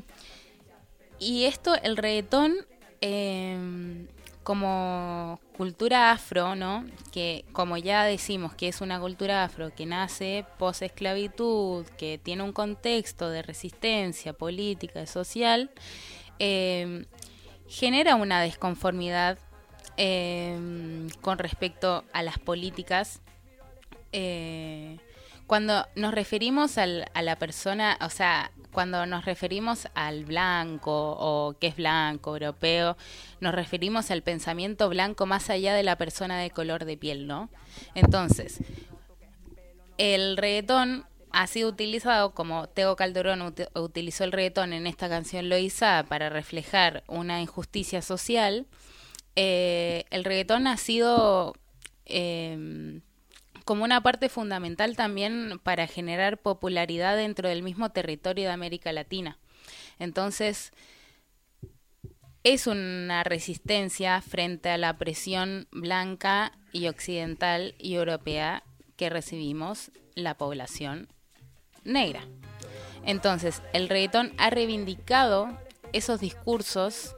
y esto, el reggaetón, eh, como cultura afro, ¿no? Que como ya decimos que es una cultura afro que nace post-esclavitud, que tiene un contexto de resistencia política y social, eh, genera una desconformidad eh, con respecto a las políticas. Eh, cuando nos referimos al, a la persona, o sea, cuando nos referimos al blanco o que es blanco, europeo, nos referimos al pensamiento blanco más allá de la persona de color de piel, ¿no? Entonces, el reggaetón ha sido utilizado, como Tego Calderón ut- utilizó el reggaetón en esta canción Loíza para reflejar una injusticia social. Eh, el reggaetón ha sido eh, como una parte fundamental también para generar popularidad dentro del mismo territorio de América Latina. Entonces, es una resistencia frente a la presión blanca y occidental y europea que recibimos la población negra. Entonces, el reggaetón ha reivindicado esos discursos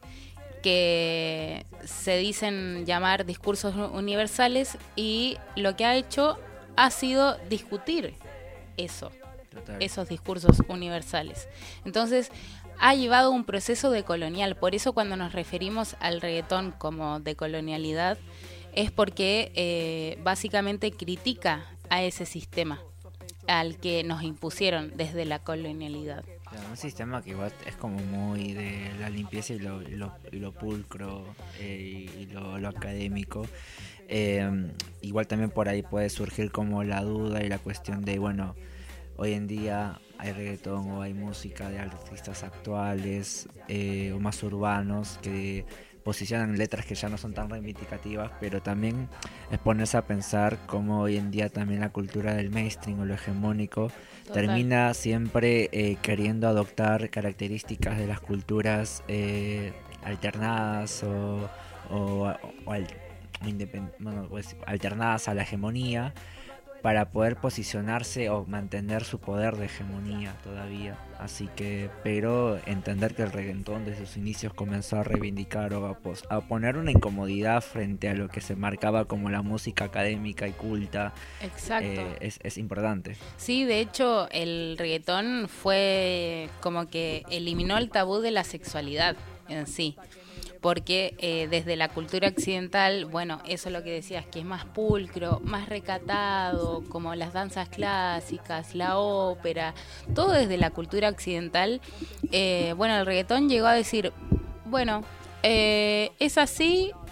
que se dicen llamar discursos universales, y lo que ha hecho ha sido discutir eso, Total. esos discursos universales. Entonces, ha llevado un proceso decolonial. Por eso cuando nos referimos al reggaetón como decolonialidad, es porque eh, básicamente critica a ese sistema al que nos impusieron desde la colonialidad. Claro, un sistema que igual es como muy de la limpieza y lo, y lo, y lo pulcro eh, y lo, lo académico. Eh, igual también por ahí puede surgir como la duda y la cuestión de, bueno, hoy en día hay reggaetón o hay música de artistas actuales eh, o más urbanos que posicionan letras que ya no son tan reivindicativas, pero también es ponerse a pensar cómo hoy en día también la cultura del mainstream o lo hegemónico Total. termina siempre eh, queriendo adoptar características de las culturas eh, alternadas o, o, o al- o independ- bueno, pues, alternadas a la hegemonía, para poder posicionarse o mantener su poder de hegemonía todavía. Así que, pero entender que el reggaetón desde sus inicios comenzó a reivindicar o a, pos- a poner una incomodidad frente a lo que se marcaba como la música académica y culta, Exacto. eh, es, es importante. Sí, de hecho, el reggaetón fue como que eliminó el tabú de la sexualidad en sí. Porque eh, desde la cultura occidental, bueno, eso es lo que decías, que es más pulcro, más recatado, como las danzas clásicas, la ópera, todo desde la cultura occidental. Eh, bueno, el reggaetón llegó a decir, bueno, eh, es así,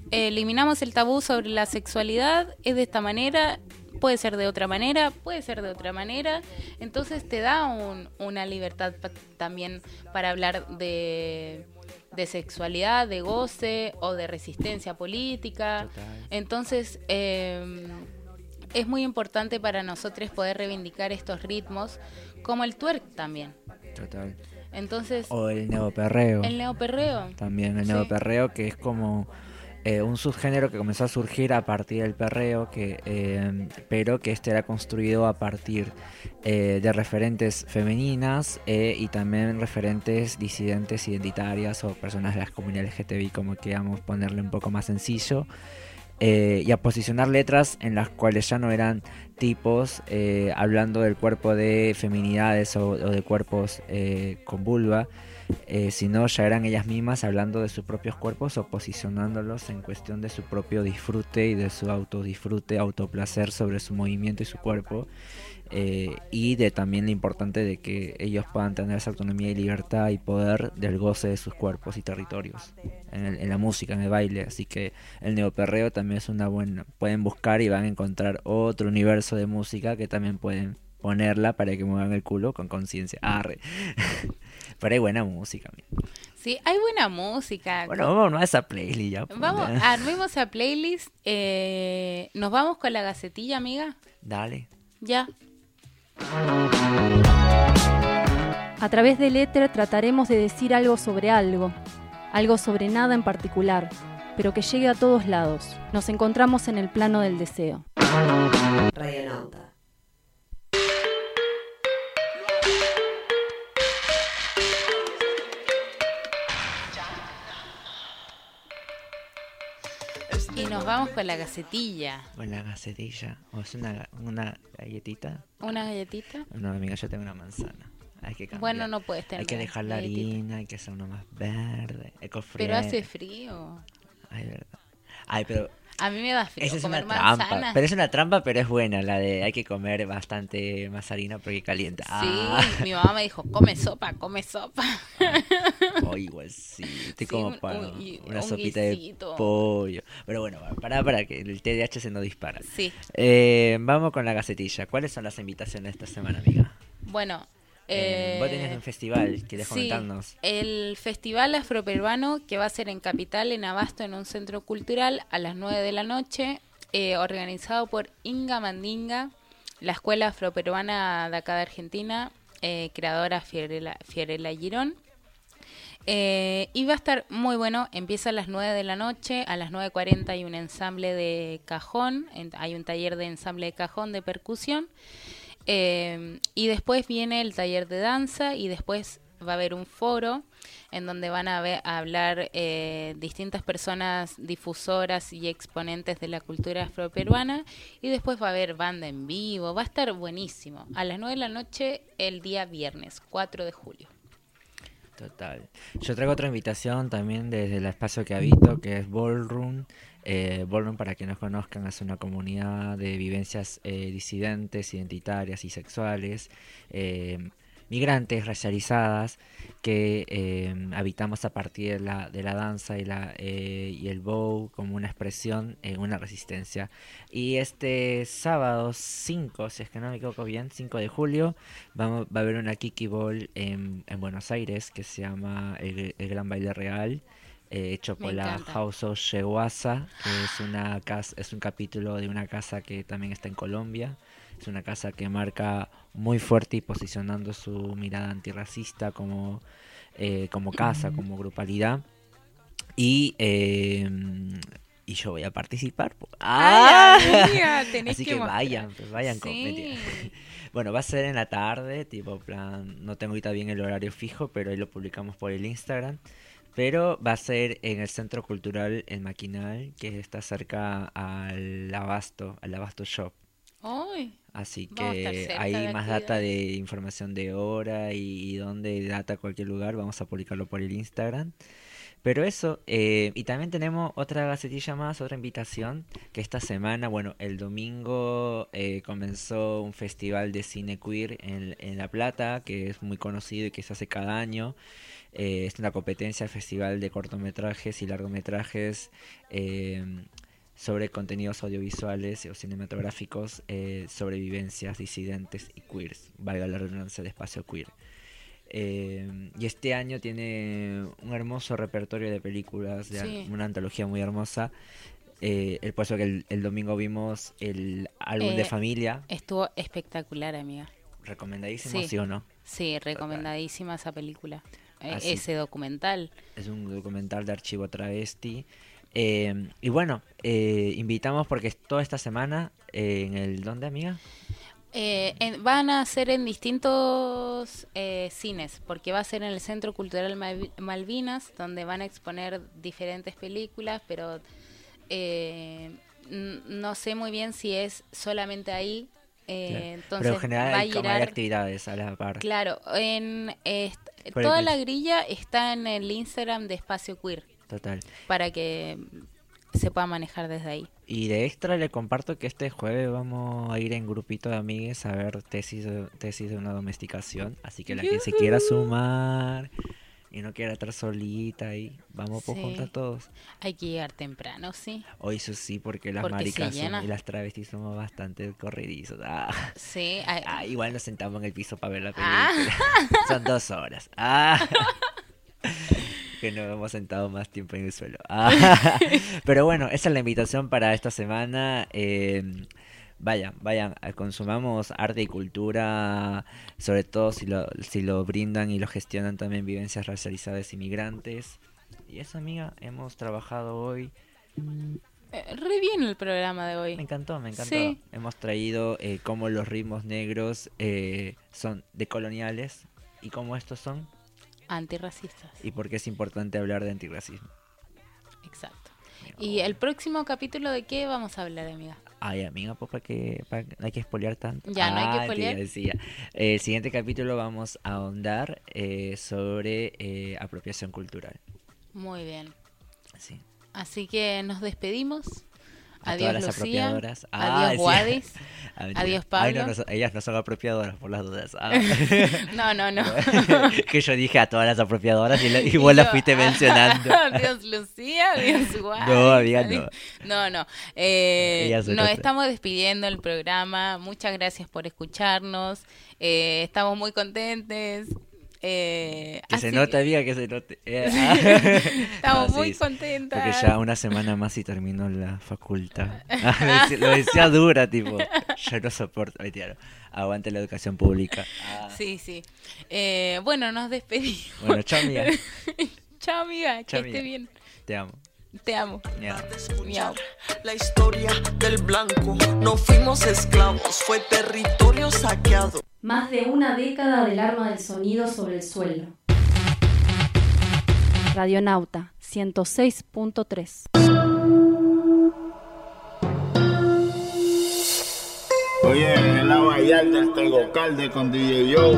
eliminamos el tabú sobre la sexualidad, es de esta manera, puede ser de otra manera, puede ser de otra manera, entonces te da un, una libertad pa- también para hablar de, de sexualidad, de goce o de resistencia política. Total. Entonces eh, es muy importante para nosotros poder reivindicar estos ritmos, como el twerk también. Total. Entonces, O el neoperreo. el neoperreo. También el Sí. neoperreo, que es como eh, un subgénero que comenzó a surgir a partir del perreo, que eh, pero que este era construido a partir eh, de referentes femeninas eh, y también referentes disidentes, identitarias o personas de las comunidades L G T B I, como queramos ponerle un poco más sencillo. Eh, y a posicionar letras en las cuales ya no eran tipos eh, hablando del cuerpo de feminidades o, o de cuerpos eh, con vulva, eh, sino ya eran ellas mismas hablando de sus propios cuerpos o posicionándolos en cuestión de su propio disfrute y de su autodisfrute, autoplacer sobre su movimiento y su cuerpo. Eh, y de también lo importante de que ellos puedan tener esa autonomía y libertad y poder del goce de sus cuerpos y territorios en, el- en la música, en el baile. Así que el neoperreo también es una buena, pueden buscar y van a encontrar otro universo de música que también pueden ponerla para que muevan el culo con conciencia. Arre. Pero hay buena música, amigo. Sí, hay buena música. Bueno, vamos a esa playlist ya. Vamos, armemos a playlist. Eh, ¿Nos vamos con la gacetilla, amiga? Dale. Ya. A través del éter trataremos de decir algo sobre algo, algo sobre nada en particular, pero que llegue a todos lados. Nos encontramos en el plano del deseo. Radionauta. Y nos vamos con la gacetilla. Con la gacetilla. ¿O es una, una galletita? ¿Una galletita? No, amiga, yo tengo una manzana. Hay que cambiar. Bueno, no puedes tener Hay que dejar la galletita. harina, hay que hacer uno más verde. Ecofriendly. Pero hace frío. Ay, verdad. Ay, pero A mí me da frío esa es una comer trampa. manzana. Pero es una trampa, pero es buena. La de hay que comer bastante más harina porque calienta. Ah. Sí, mi mamá me dijo, come sopa, come sopa. Oh, igual sí. Estoy Sí, como un- para un- y- una un sopita guisito. de pollo. Pero bueno, para para que el T D A H se nos dispara. Sí. Eh, vamos con la gacetilla. ¿Cuáles son las invitaciones de esta semana, amiga? Bueno, Eh, eh, vos tenés un festival, ¿quieres sí, comentarnos? el Festival Afroperuano, que va a ser en Capital, en Abasto, en un centro cultural, a las nueve de la noche, eh, organizado por Inga Mandinga, la Escuela Afroperuana de acá de Argentina, eh, creadora Fiorella, Fiorella Girón. Eh, y va a estar muy bueno, empieza a las nueve de la noche, a las nueve cuarenta hay un ensamble de cajón, en- hay un taller de ensamble de cajón de percusión. Eh, y después viene el taller de danza y después va a haber un foro en donde van a, ver, a hablar eh, distintas personas difusoras y exponentes de la cultura afroperuana y después va a haber banda en vivo, va a estar buenísimo. A las nueve de la noche el día viernes, cuatro de julio. Total. Yo traigo otra invitación también desde el espacio que habito, que es Ballroom. Eh, Ballroom, para que nos conozcan, es una comunidad de vivencias eh, disidentes, identitarias y sexuales, eh, migrantes, racializadas, que eh, habitamos a partir de la, de la danza y, la, eh, y el bow como una expresión, eh, una resistencia. Y este sábado cinco, si es que no me equivoco bien, cinco de julio, vamos, va a haber una Kiki Ball en, en Buenos Aires que se llama El, el Gran Baile Real. Eh, hecho Me por la encanta. House of Shewasa, que es una casa, es un capítulo de una casa que también está en Colombia. Es una casa que marca muy fuerte y posicionando su mirada antirracista como, eh, como casa, como grupalidad. Y, eh, y yo voy a participar. po- ¡Ah! Ay, amiga, tenés Así que que, mostrar. vayan, pues vayan con Sí. mentira. Bueno, va a ser en la tarde, tipo plan, no tengo ahorita bien el horario fijo, pero ahí lo publicamos por el Instagram. Pero va a ser en el Centro Cultural El Maquinal, que está cerca al Abasto, al Abasto Shop. Ay, Así Vamos a estar que cerca hay de más aquí, data dale. de información de hora y, y dónde, data cualquier lugar, vamos a publicarlo por el Instagram. Pero eso, eh, y también tenemos otra gacetilla más, otra invitación, que esta semana, bueno, el domingo eh, comenzó un festival de cine queer en, en La Plata, que es muy conocido y que se hace cada año. Eh, es una competencia, el festival de cortometrajes y largometrajes eh, sobre contenidos audiovisuales o cinematográficos, eh, sobre vivencias disidentes y queers, valga la redundancia de espacio queer. Eh, y este año tiene un hermoso repertorio de películas, de Sí. una antología muy hermosa. Eh, el puesto que el, el domingo vimos el álbum Eh, de familia. Estuvo espectacular, amiga. Recomendadísimo, Sí. ¿sí o no? Sí, recomendadísima esa película. Eh, Así. ese documental. Es un documental de Archivo Travesti. Eh, y bueno, eh, invitamos porque es toda esta semana eh, en el... ¿Dónde, amiga? Eh, en- van a ser en distintos eh, cines, porque va a ser en el Centro Cultural Mal- Malvinas, donde van a exponer diferentes películas, pero eh, n- no sé muy bien si es solamente ahí. eh, Claro. Entonces Pero en general va a hay, como hay girar- actividades a la par. Claro, en est- Por el toda Cris. la grilla está en el Instagram de Espacio Queer, Total. para que se pueda manejar desde ahí. Y de extra le comparto que este jueves vamos a ir en grupito de amigues a ver tesis de, tesis de una domesticación. Así que la que se quiera sumar y no quiera estar solita ahí, vamos por Sí. juntas todos. Hay que llegar temprano, sí. Hoy eso sí, porque las Porque se maricas son- llena. y las travestis somos bastante corridizos. Ah. Sí, hay- Ah, igual nos sentamos en el piso para ver la Ah. película. Son dos horas. Ah. Que nos hemos sentado más tiempo en el suelo. Ah. Pero bueno, esa es la invitación para esta semana. Eh, vayan, vayan, eh, consumamos arte y cultura, sobre todo si lo, si lo brindan y lo gestionan también vivencias racializadas y migrantes. Y eso, amiga, hemos trabajado hoy. Eh, re bien el programa de hoy. Me encantó, me encantó. Sí. Hemos traído eh, cómo los ritmos negros eh, son decoloniales y cómo estos son Antirracistas, y por qué es importante hablar de antirracismo. exacto. ¿Y el próximo capítulo de qué vamos a hablar, amiga? Ay, amiga, pues para que, pa- no hay que spoilear tanto. Ya, no hay que Ah, te spoilear. decía. Eh, el siguiente capítulo vamos a ahondar eh, sobre eh, apropiación cultural. Muy bien. Sí. Así que nos despedimos. A Adiós, todas las Lucía. apropiadoras. Ah, Adiós, sí. Wadis. Ah, mentira. Adiós, Ay, no, Pablo. no son- ellas no son apropiadoras, por las dudas. Ah. No, no, no. Que yo dije a todas las apropiadoras y, la, y vos las yo, fuiste mencionando. Adiós, Lucía. Adiós, Wadis. No, amiga, no. Adiós- No, no. Eh, Ella se nos nota. estamos despidiendo del programa. Muchas gracias por escucharnos. Eh, estamos muy contentes. Eh, Que se así note, amiga, que se note. Eh, ah. Estamos No, muy sí, contentas. Porque ya una semana más y termino la facultad. Ah, lo decía- lo decía dura, tipo. Yo no soporto. Mentira, no. Aguante la educación pública. Ah. Sí, sí. Eh, bueno, nos despedimos. Bueno, chao, amiga. Chao, amiga. Chao, que esté amiga. bien. Te amo. Te amo. Miau. Miau. La historia del blanco, no fuimos esclavos, fue territorio saqueado. Más de una década del arma del sonido sobre el suelo. Radionauta ciento seis punto tres. Oye, en la Vallarta el Tegocalde con D J Yo.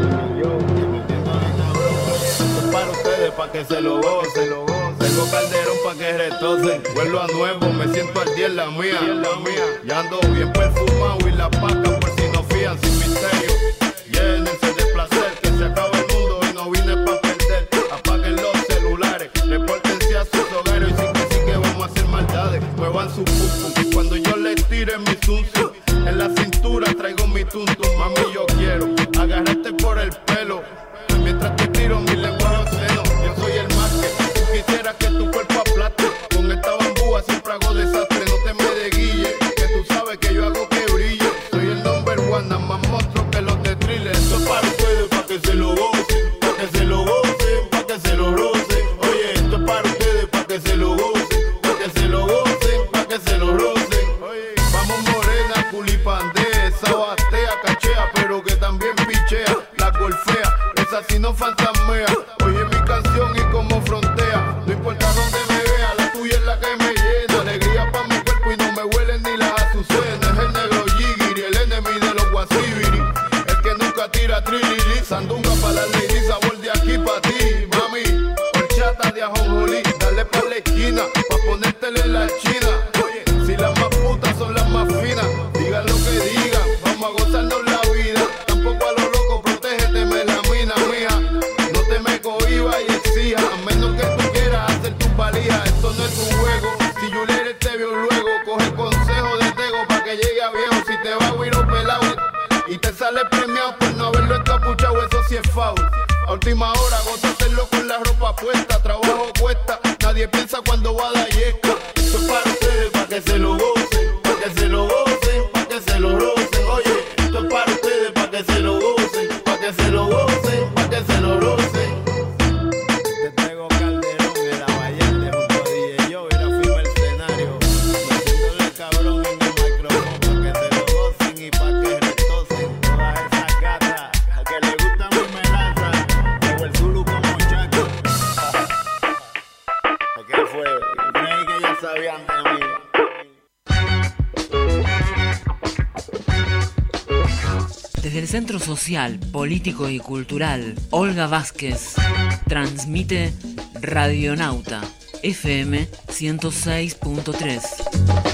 Esto es para ustedes, para que se lo gocen. Tengo Calderón para que retocen. Vuelvo a nuevo, me siento al día en la mía. Ya ando bien perfumado y la paca por si no fían sin misterio. Llénense de placer, que se acaba el mundo y no vine pa' perder. Apaguen los celulares, repórtense a sus hogares y sin que sí que vamos a hacer maldades. Muevan su pum pum cuando yo les tire mi zum zum. En la cintura traigo mi tuntum, mami yo quiero agarrarte por el pelo mientras te tiro mi lenguaje obsceno. Yo soy el más que tú quisieras que tu cuerpo aplaste. Con esta bambúa siempre hago desastre, no te me desguille, que tú sabes que yo hago que brille. Soy el number one, nada más monstruo que los de thriller. Esto es para ustedes, para que se lo gocen, para que se lo gocen, para que se lo rocen. Oye, esto es para ustedes, para que se lo gocen, para que se lo gocen, para que se lo rocen. Oye, vamos morena, culipandea, esa batea, cachea, pero que también pichea, la golfea, esa sí no fantasmea. Oye mi canción y como frontea, no importa dónde me vea, la tuya es la que me llena. Alegría pa' mi cuerpo y no me huelen ni las azucenas. Es el negro Yigiri, el enemy de los guasibiri, el que nunca tira trilili. Sandunga pa' la lady, sabor de aquí pa' ti, mami. Horchata de ajonjolí, dale gasolina pa' ponértele la china. Oye, si las más putas son las más finas, digan lo que digan, vamos a gozarnos la vida. Tampoco a lo loco, protégete, melamina mía. No te me cohibas y exijas, a menos que tú quieras hacer tu valía. Esto no es un juego, si Juliet te vio luego, coge consejo de Tego pa' que llegue a viejo. Si te va a huir pelado y te sale premiado por no haberlo encapuchado, eso sí es foul. A última hora, goza hacerlo con la ropa puesta, trabajo cuesta, nadie piensa cuando va a dar yesca. Esto es para ustedes, pa' que se lo gocen, pa' que se lo gocen, pa' que se lo rocen. Oye, esto es para ustedes, pa' que se lo gocen, pa' que se lo gocen, pa' que se lo rocen. Te traigo Calderón en la Vallarde junto a D J Joe y la firma el escenario, metiéndole cabrón en el micrófono pa' que se lo gocen y pa' que retocen todas esas gatas a que le gustan mi melaza, o el Zulu como Chaco. ¿Qué fue? Creí que ya sabían de mí. Desde el Centro Social, Político y Cultural Olga Vázquez transmite Radionauta F M ciento seis punto tres.